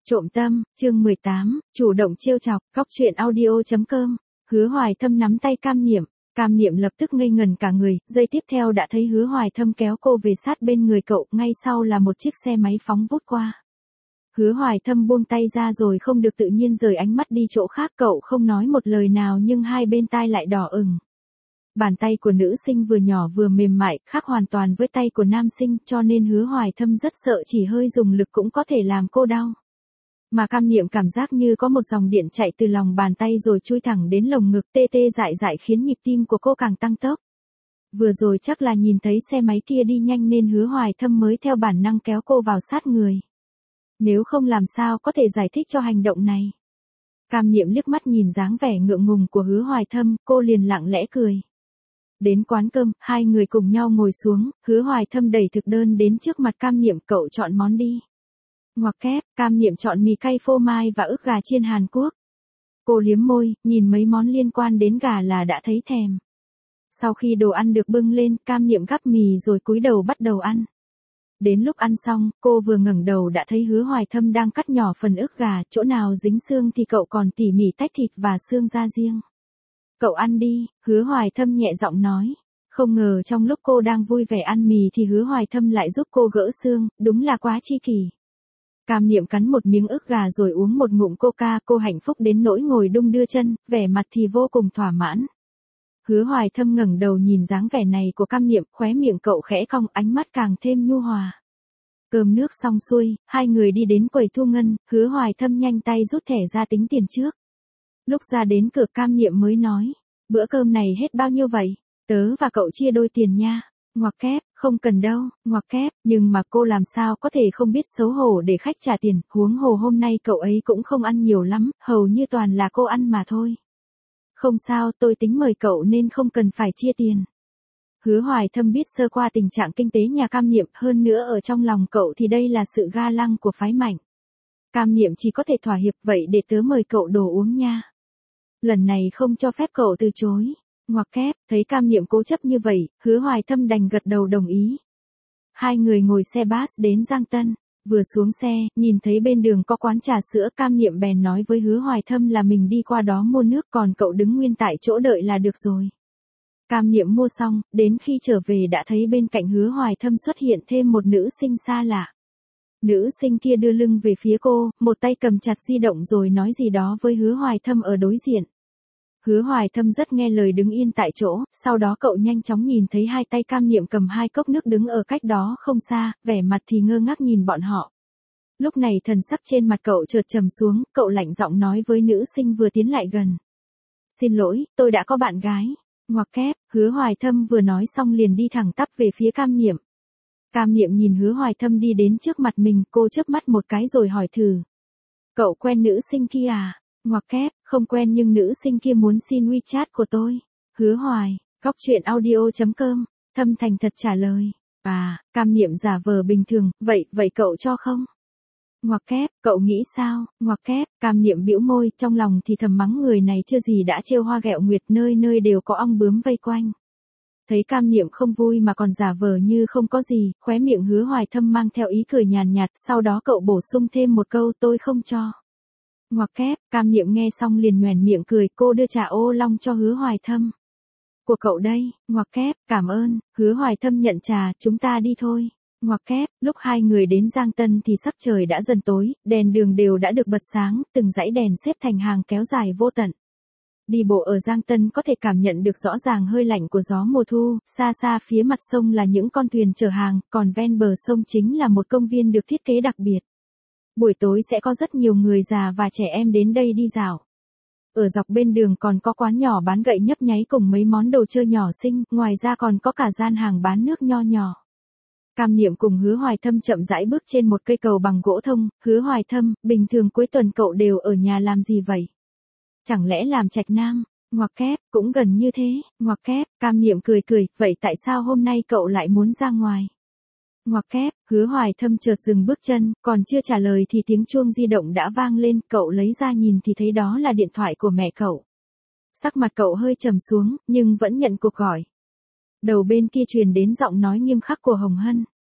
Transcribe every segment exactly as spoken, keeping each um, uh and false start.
Trộm tâm, chương mười tám, chủ động trêu chọc, góc truyện audio.com. Hứa Hoài Thâm nắm tay Cam Niệm, Cam Niệm lập tức ngây ngần cả người, giây tiếp theo đã thấy Hứa Hoài Thâm kéo cô về sát bên người cậu, ngay sau là một chiếc xe máy phóng vút qua. Hứa Hoài Thâm buông tay ra rồi không được tự nhiên rời ánh mắt đi chỗ khác, cậu không nói một lời nào nhưng hai bên tai lại đỏ ửng. Bàn tay của nữ sinh vừa nhỏ vừa mềm mại, khác hoàn toàn với tay của nam sinh, cho nên Hứa Hoài Thâm rất sợ chỉ hơi dùng lực cũng có thể làm cô đau. Mà Cam Niệm cảm giác như có một dòng điện chạy từ lòng bàn tay rồi chui thẳng đến lồng ngực, tê tê dại dại khiến nhịp tim của cô càng tăng tốc. Vừa rồi chắc là nhìn thấy xe máy kia đi nhanh nên Hứa Hoài Thâm mới theo bản năng kéo cô vào sát người. Nếu không làm sao có thể giải thích cho hành động này. Cam Niệm liếc mắt nhìn dáng vẻ ngượng ngùng của Hứa Hoài Thâm, cô liền lặng lẽ cười. Đến quán cơm, hai người cùng nhau ngồi xuống, Hứa Hoài Thâm đẩy thực đơn đến trước mặt Cam Niệm, cậu chọn món đi. Ngoặc kép, Cam Niệm chọn mì cay phô mai và ức gà chiên Hàn Quốc. Cô liếm môi, nhìn mấy món liên quan đến gà là đã thấy thèm. Sau khi đồ ăn được bưng lên, Cam Niệm gắp mì rồi cúi đầu bắt đầu ăn. Đến lúc ăn xong, cô vừa ngẩng đầu đã thấy Hứa Hoài Thâm đang cắt nhỏ phần ức gà, chỗ nào dính xương thì cậu còn tỉ mỉ tách thịt và xương ra riêng. Cậu ăn đi, Hứa Hoài Thâm nhẹ giọng nói. Không ngờ trong lúc cô đang vui vẻ ăn mì thì Hứa Hoài Thâm lại giúp cô gỡ xương, đúng là quá chi kỷ. Cam Niệm cắn một miếng ức gà rồi uống một ngụm coca, cô hạnh phúc đến nỗi ngồi đung đưa chân, vẻ mặt thì vô cùng thỏa mãn. Hứa Hoài Thâm ngẩng đầu nhìn dáng vẻ này của Cam Niệm, khóe miệng cậu khẽ cong, ánh mắt càng thêm nhu hòa. Cơm nước xong xuôi, hai người đi đến quầy thu ngân, Hứa Hoài Thâm nhanh tay rút thẻ ra tính tiền trước. Lúc ra đến cửa Cam Niệm mới nói, bữa cơm này hết bao nhiêu vậy? Tớ và cậu chia đôi tiền nha. Ngoặc kép, không cần đâu, ngoặc kép, nhưng mà cô làm sao có thể không biết xấu hổ để khách trả tiền, huống hồ hôm nay cậu ấy cũng không ăn nhiều lắm, hầu như toàn là cô ăn mà thôi. Không sao, tôi tính mời cậu nên không cần phải chia tiền. Hứa Hoài Thâm biết sơ qua tình trạng kinh tế nhà Cam Niệm, hơn nữa ở trong lòng cậu thì đây là sự ga lăng của phái mạnh. Cam Niệm chỉ có thể thỏa hiệp, vậy để tớ mời cậu đồ uống nha. Lần này không cho phép cậu từ chối. Ngoặc kép, thấy Cam Niệm cố chấp như vậy, Hứa Hoài Thâm đành gật đầu đồng ý. Hai người ngồi xe bus đến Giang Tân, vừa xuống xe, nhìn thấy bên đường có quán trà sữa, Cam Niệm bèn nói với Hứa Hoài Thâm là mình đi qua đó mua nước, còn cậu đứng nguyên tại chỗ đợi là được rồi. Cam Niệm mua xong, đến khi trở về đã thấy bên cạnh Hứa Hoài Thâm xuất hiện thêm một nữ sinh xa lạ. Nữ sinh kia đưa lưng về phía cô, một tay cầm chặt di động rồi nói gì đó với Hứa Hoài Thâm ở đối diện. Hứa Hoài Thâm rất nghe lời đứng yên tại chỗ, sau đó cậu nhanh chóng nhìn thấy hai tay Cam Niệm cầm hai cốc nước đứng ở cách đó không xa, vẻ mặt thì ngơ ngác nhìn bọn họ. Lúc này thần sắc trên mặt cậu chợt trầm xuống, cậu lạnh giọng nói với nữ sinh vừa tiến lại gần. Xin lỗi, tôi đã có bạn gái. Ngoặc kép, Hứa Hoài Thâm vừa nói xong liền đi thẳng tắp về phía Cam Niệm. Cam Niệm nhìn Hứa Hoài Thâm đi đến trước mặt mình, cô chớp mắt một cái rồi hỏi thử. Cậu quen nữ sinh kia à? Ngoặc kép, không quen nhưng nữ sinh kia muốn xin WeChat của tôi. Hứa Hoài, góc truyện audio.com, Thâm thành thật trả lời. À, Cam Niệm giả vờ bình thường, vậy, vậy cậu cho không? Ngoặc kép, cậu nghĩ sao? Ngoặc kép, Cam Niệm bĩu môi, trong lòng thì thầm mắng người này chưa gì đã trêu hoa ghẹo nguyệt, nơi nơi đều có ong bướm vây quanh. Thấy Cam Niệm không vui mà còn giả vờ như không có gì, khóe miệng Hứa Hoài Thâm mang theo ý cười nhàn nhạt, sau đó cậu bổ sung thêm một câu, tôi không cho. Ngoặc kép, Cam Niệm nghe xong liền nhoẻn miệng cười, cô đưa trà ô long cho Hứa Hoài Thâm. Của cậu đây. Ngoặc kép, cảm ơn. Hứa Hoài Thâm nhận trà, chúng ta đi thôi. Ngoặc kép, lúc hai người đến Giang Tân thì sắc trời đã dần tối, đèn đường đều đã được bật sáng, từng dãy đèn xếp thành hàng kéo dài vô tận. Đi bộ ở Giang Tân có thể cảm nhận được rõ ràng hơi lạnh của gió mùa thu, xa xa phía mặt sông là những con thuyền chở hàng, còn ven bờ sông chính là một công viên được thiết kế đặc biệt. Buổi tối sẽ có rất nhiều người già và trẻ em đến đây đi dạo. Ở dọc bên đường còn có quán nhỏ bán gậy nhấp nháy cùng mấy món đồ chơi nhỏ xinh, ngoài ra còn có cả gian hàng bán nước nho nhỏ. Cam Niệm cùng Hứa Hoài Thâm chậm rãi bước trên một cây cầu bằng gỗ thông. Hứa Hoài Thâm, bình thường cuối tuần cậu đều ở nhà làm gì vậy? Chẳng lẽ làm trạch nam? Ngoặc kép, cũng gần như thế. Ngoặc kép, Cam Niệm cười cười, vậy tại sao hôm nay cậu lại muốn ra ngoài? Ngoặc kép, Hứa Hoài Thâm chợt dừng bước chân, còn chưa trả lời thì tiếng chuông di động đã vang lên, cậu lấy ra nhìn thì thấy đó là điện thoại của mẹ cậu. Sắc mặt cậu hơi trầm xuống, nhưng vẫn nhận cuộc gọi. Đầu bên kia truyền đến giọng nói nghiêm khắc của Hồng Hân.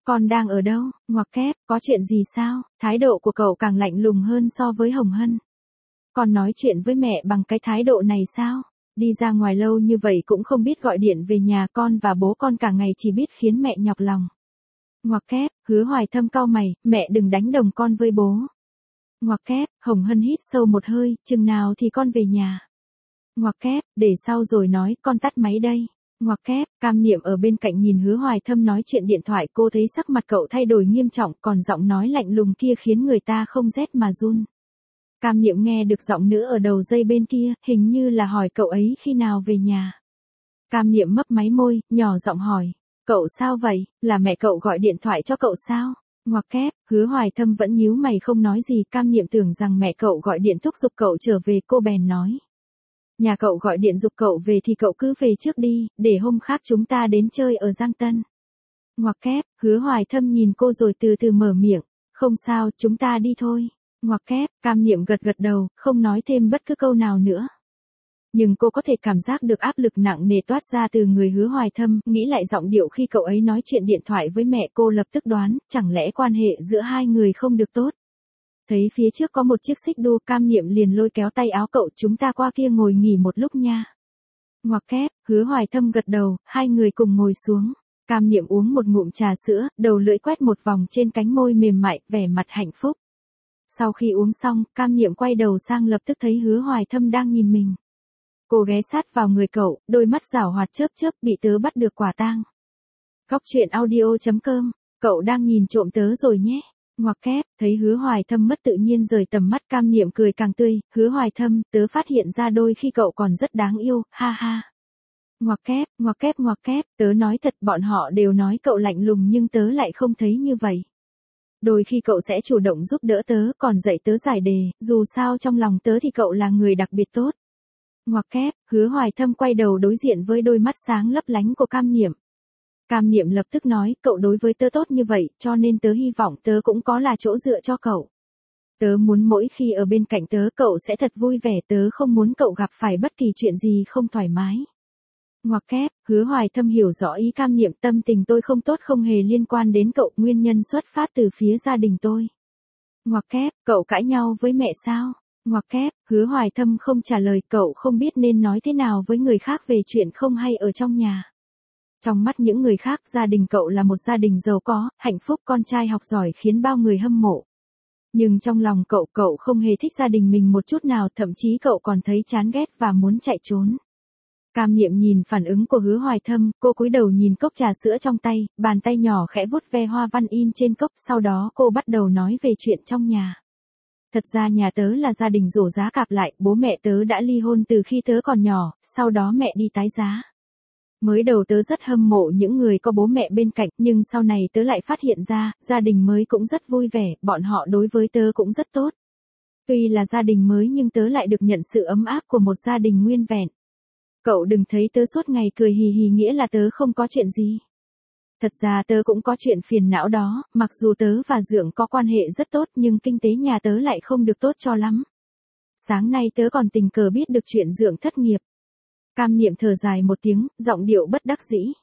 Con đang ở đâu? Ngoặc kép, có chuyện gì sao? Thái độ của cậu càng lạnh lùng hơn so với Hồng Hân. Con nói chuyện với mẹ bằng cái thái độ này sao? Đi ra ngoài lâu như vậy cũng không biết gọi điện về nhà, con và bố con cả ngày chỉ biết khiến mẹ nhọc lòng. Ngoặc kép, Hứa Hoài Thâm cau mày, mẹ đừng đánh đồng con với bố. Ngoặc kép, Hồng Hân hít sâu một hơi, chừng nào thì con về nhà. Ngoặc kép, để sau rồi nói, con tắt máy đây. Ngoặc kép, Cam Niệm ở bên cạnh nhìn Hứa Hoài Thâm nói chuyện điện thoại, cô thấy sắc mặt cậu thay đổi nghiêm trọng, còn giọng nói lạnh lùng kia khiến người ta không rét mà run. Cam Niệm nghe được giọng nữ ở đầu dây bên kia, hình như là hỏi cậu ấy khi nào về nhà. Cam Niệm mấp máy môi, nhỏ giọng hỏi, cậu sao vậy, là mẹ cậu gọi điện thoại cho cậu sao? Ngoặc kép, Hứa Hoài Thâm vẫn nhíu mày không nói gì, Cam Niệm tưởng rằng mẹ cậu gọi điện thúc giục cậu trở về, cô bèn nói. Nhà cậu gọi điện giục cậu về thì cậu cứ về trước đi, để hôm khác chúng ta đến chơi ở Giang Tân. Ngoặc kép, Hứa Hoài Thâm nhìn cô rồi từ từ mở miệng, không sao, chúng ta đi thôi. Ngoặc kép, Cam Niệm gật gật đầu, không nói thêm bất cứ câu nào nữa. Nhưng cô có thể cảm giác được áp lực nặng nề toát ra từ người Hứa Hoài Thâm, nghĩ lại giọng điệu khi cậu ấy nói chuyện điện thoại với mẹ, cô lập tức đoán, chẳng lẽ quan hệ giữa hai người không được tốt. Thấy phía trước có một chiếc xích đu, Cam Niệm liền lôi kéo tay áo cậu, chúng ta qua kia ngồi nghỉ một lúc nha. Ngoặc kép, Hứa Hoài Thâm gật đầu, hai người cùng ngồi xuống. Cam Niệm uống một ngụm trà sữa, đầu lưỡi quét một vòng trên cánh môi mềm mại, vẻ mặt hạnh phúc. Sau khi uống xong, Cam Niệm quay đầu sang lập tức thấy Hứa Hoài Thâm đang nhìn mình. Cô ghé sát vào người cậu, đôi mắt giảo hoạt chớp chớp, bị tớ bắt được quả tang. Góc truyện audio chấm com, cậu đang nhìn trộm tớ rồi nhé. Ngoặc kép, thấy Hứa Hoài Thâm mất tự nhiên rời tầm mắt, Cam Niệm cười càng tươi, Hứa Hoài Thâm, tớ phát hiện ra đôi khi cậu còn rất đáng yêu, ha ha. Ngoặc kép, ngoặc kép ngoặc kép, tớ nói thật, bọn họ đều nói cậu lạnh lùng nhưng tớ lại không thấy như vậy. Đôi khi cậu sẽ chủ động giúp đỡ tớ, còn dạy tớ giải đề, dù sao trong lòng tớ thì cậu là người đặc biệt tốt. Ngoặc kép, Hứa Hoài Thâm quay đầu đối diện với đôi mắt sáng lấp lánh của Cam Niệm. Cam Niệm lập tức nói, cậu đối với tớ tốt như vậy, cho nên tớ hy vọng tớ cũng có là chỗ dựa cho cậu. Tớ muốn mỗi khi ở bên cạnh tớ cậu sẽ thật vui vẻ, tớ không muốn cậu gặp phải bất kỳ chuyện gì không thoải mái. Ngoặc kép, Hứa Hoài Thâm hiểu rõ ý Cam Niệm, tâm tình tôi không tốt không hề liên quan đến cậu, nguyên nhân xuất phát từ phía gia đình tôi. Ngoặc kép, cậu cãi nhau với mẹ sao? Ngoặc kép, Hứa Hoài Thâm không trả lời, cậu không biết nên nói thế nào với người khác về chuyện không hay ở trong nhà. Trong mắt những người khác, gia đình cậu là một gia đình giàu có, hạnh phúc, con trai học giỏi khiến bao người hâm mộ. Nhưng trong lòng cậu, cậu không hề thích gia đình mình một chút nào, thậm chí cậu còn thấy chán ghét và muốn chạy trốn. Cam Niệm nhìn phản ứng của Hứa Hoài Thâm, cô cúi đầu nhìn cốc trà sữa trong tay, bàn tay nhỏ khẽ vuốt ve hoa văn in trên cốc, sau đó cô bắt đầu nói về chuyện trong nhà. Thật ra nhà tớ là gia đình rổ giá cạp lại, bố mẹ tớ đã ly hôn từ khi tớ còn nhỏ, sau đó mẹ đi tái giá. Mới đầu tớ rất hâm mộ những người có bố mẹ bên cạnh, nhưng sau này tớ lại phát hiện ra, gia đình mới cũng rất vui vẻ, bọn họ đối với tớ cũng rất tốt. Tuy là gia đình mới nhưng tớ lại được nhận sự ấm áp của một gia đình nguyên vẹn. Cậu đừng thấy tớ suốt ngày cười hì hì nghĩa là tớ không có chuyện gì. Thật ra tớ cũng có chuyện phiền não đó, mặc dù tớ và Dượng có quan hệ rất tốt nhưng kinh tế nhà tớ lại không được tốt cho lắm. Sáng nay tớ còn tình cờ biết được chuyện Dượng thất nghiệp. Cam Niệm thở dài một tiếng, giọng điệu bất đắc dĩ.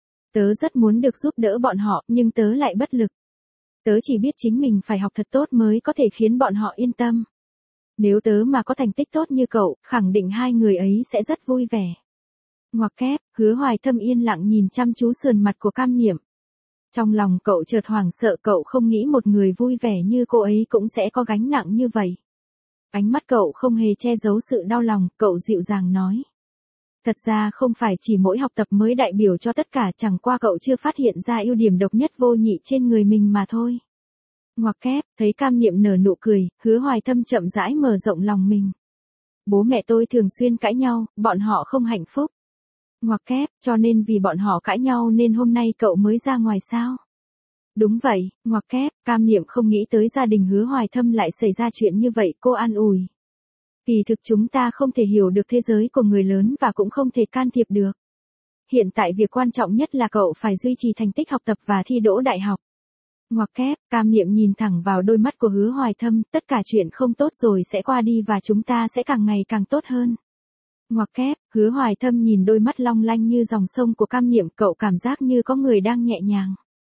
Tớ rất muốn được giúp đỡ bọn họ, nhưng tớ lại bất lực. Tớ chỉ biết chính mình phải học thật tốt mới có thể khiến bọn họ yên tâm. Nếu tớ mà có thành tích tốt như cậu, khẳng định hai người ấy sẽ rất vui vẻ. Ngoặc kép, Hứa Hoài Thâm yên lặng nhìn chăm chú sườn mặt của Cam Niệm. Trong lòng cậu chợt hoảng sợ, cậu không nghĩ một người vui vẻ như cô ấy cũng sẽ có gánh nặng như vậy. Ánh mắt cậu không hề che giấu sự đau lòng, cậu dịu dàng nói. Thật ra không phải chỉ mỗi học tập mới đại biểu cho tất cả, chẳng qua cậu chưa phát hiện ra ưu điểm độc nhất vô nhị trên người mình mà thôi. Ngoặc kép, thấy Cam Niệm nở nụ cười, Hứa Hoài Thâm chậm rãi mở rộng lòng mình. Bố mẹ tôi thường xuyên cãi nhau, bọn họ không hạnh phúc. Ngoặc kép, cho nên vì bọn họ cãi nhau nên hôm nay cậu mới ra ngoài sao? Đúng vậy, ngoặc kép, Cam Niệm không nghĩ tới gia đình Hứa Hoài Thâm lại xảy ra chuyện như vậy, cô an ủi. Kỳ thực chúng ta không thể hiểu được thế giới của người lớn và cũng không thể can thiệp được. Hiện tại việc quan trọng nhất là cậu phải duy trì thành tích học tập và thi đỗ đại học. Ngoặc kép, Cam Niệm nhìn thẳng vào đôi mắt của Hứa Hoài Thâm, tất cả chuyện không tốt rồi sẽ qua đi và chúng ta sẽ càng ngày càng tốt hơn. Ngoặc kép, Hứa Hoài Thâm nhìn đôi mắt long lanh như dòng sông của Cam Niệm, cậu cảm giác như có người đang nhẹ nhàng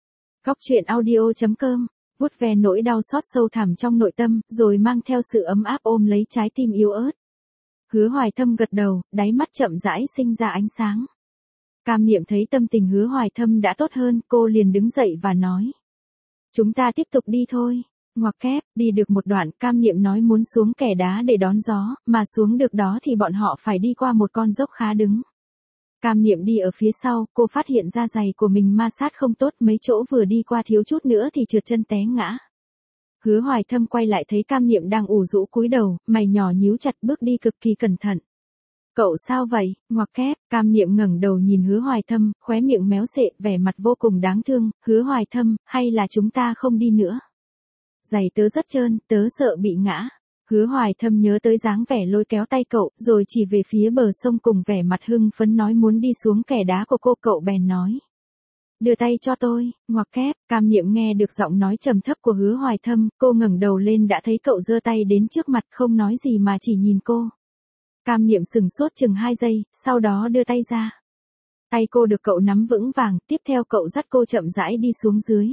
Cóc truyện audio chấm com, vuốt ve nỗi đau xót sâu thẳm trong nội tâm, rồi mang theo sự ấm áp ôm lấy trái tim yếu ớt. Hứa Hoài Thâm gật đầu, đáy mắt chậm rãi sinh ra ánh sáng. Cam Niệm thấy tâm tình Hứa Hoài Thâm đã tốt hơn, cô liền đứng dậy và nói. Chúng ta tiếp tục đi thôi. Ngoặc kép, đi được một đoạn, Cam Niệm nói muốn xuống kẻ đá để đón gió, mà xuống được đó thì bọn họ phải đi qua một con dốc khá đứng. Cam Niệm đi ở phía sau, cô phát hiện ra giày của mình ma sát không tốt, mấy chỗ vừa đi qua thiếu chút nữa thì trượt chân té ngã. Hứa Hoài Thâm quay lại thấy Cam Niệm đang ủ rũ cúi đầu, mày nhỏ nhíu chặt, bước đi cực kỳ cẩn thận. Cậu sao vậy? Ngoặc kép, Cam Niệm ngẩng đầu nhìn Hứa Hoài Thâm, khóe miệng méo xệ, vẻ mặt vô cùng đáng thương. Hứa Hoài Thâm, hay là chúng ta không đi nữa? Giày tớ rất trơn, tớ sợ bị ngã. Hứa Hoài Thâm nhớ tới dáng vẻ lôi kéo tay cậu, rồi chỉ về phía bờ sông cùng vẻ mặt hưng phấn nói muốn đi xuống kẻ đá của cô. Cậu bèn nói. Đưa tay cho tôi. Ngoặc kép, Cam Niệm nghe được giọng nói trầm thấp của Hứa Hoài Thâm, cô ngẩng đầu lên đã thấy cậu giơ tay đến trước mặt, không nói gì mà chỉ nhìn cô. Cam Niệm sừng sốt chừng hai giây, sau đó đưa tay ra. Tay cô được cậu nắm vững vàng, tiếp theo cậu dắt cô chậm rãi đi xuống dưới.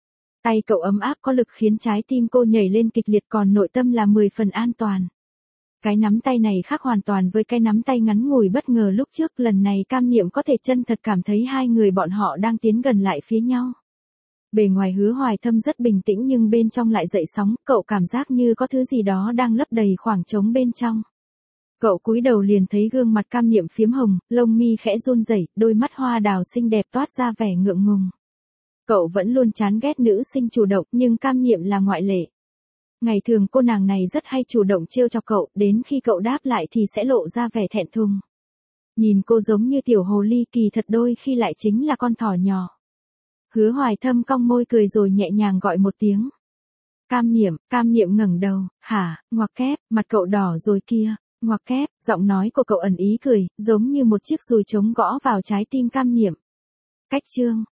Tay cậu ấm áp có lực khiến trái tim cô nhảy lên kịch liệt, còn nội tâm là mười phần an toàn. Cái nắm tay này khác hoàn toàn với cái nắm tay ngắn ngủi bất ngờ lúc trước, lần này Cam Niệm có thể chân thật cảm thấy hai người bọn họ đang tiến gần lại phía nhau. Bề ngoài Hứa Hoài Thâm rất bình tĩnh nhưng bên trong lại dậy sóng, cậu cảm giác như có thứ gì đó đang lấp đầy khoảng trống bên trong. Cậu cúi đầu liền thấy gương mặt Cam Niệm phiếm hồng, lông mi khẽ run rẩy, đôi mắt hoa đào xinh đẹp toát ra vẻ ngượng ngùng. Cậu vẫn luôn chán ghét nữ sinh chủ động, nhưng Cam Niệm là ngoại lệ. Ngày thường cô nàng này rất hay chủ động trêu chọc cậu, đến khi cậu đáp lại thì sẽ lộ ra vẻ thẹn thùng. Nhìn cô giống như tiểu hồ ly, kỳ thật đôi khi lại chính là con thỏ nhỏ. Hứa Hoài Thâm cong môi cười rồi nhẹ nhàng gọi một tiếng. Cam Niệm, Cam Niệm ngẩng đầu, hả? Ngoặc kép, mặt cậu đỏ rồi kia. Ngoặc kép, giọng nói của cậu ẩn ý cười, giống như một chiếc dùi trống gõ vào trái tim Cam Niệm. Cách chương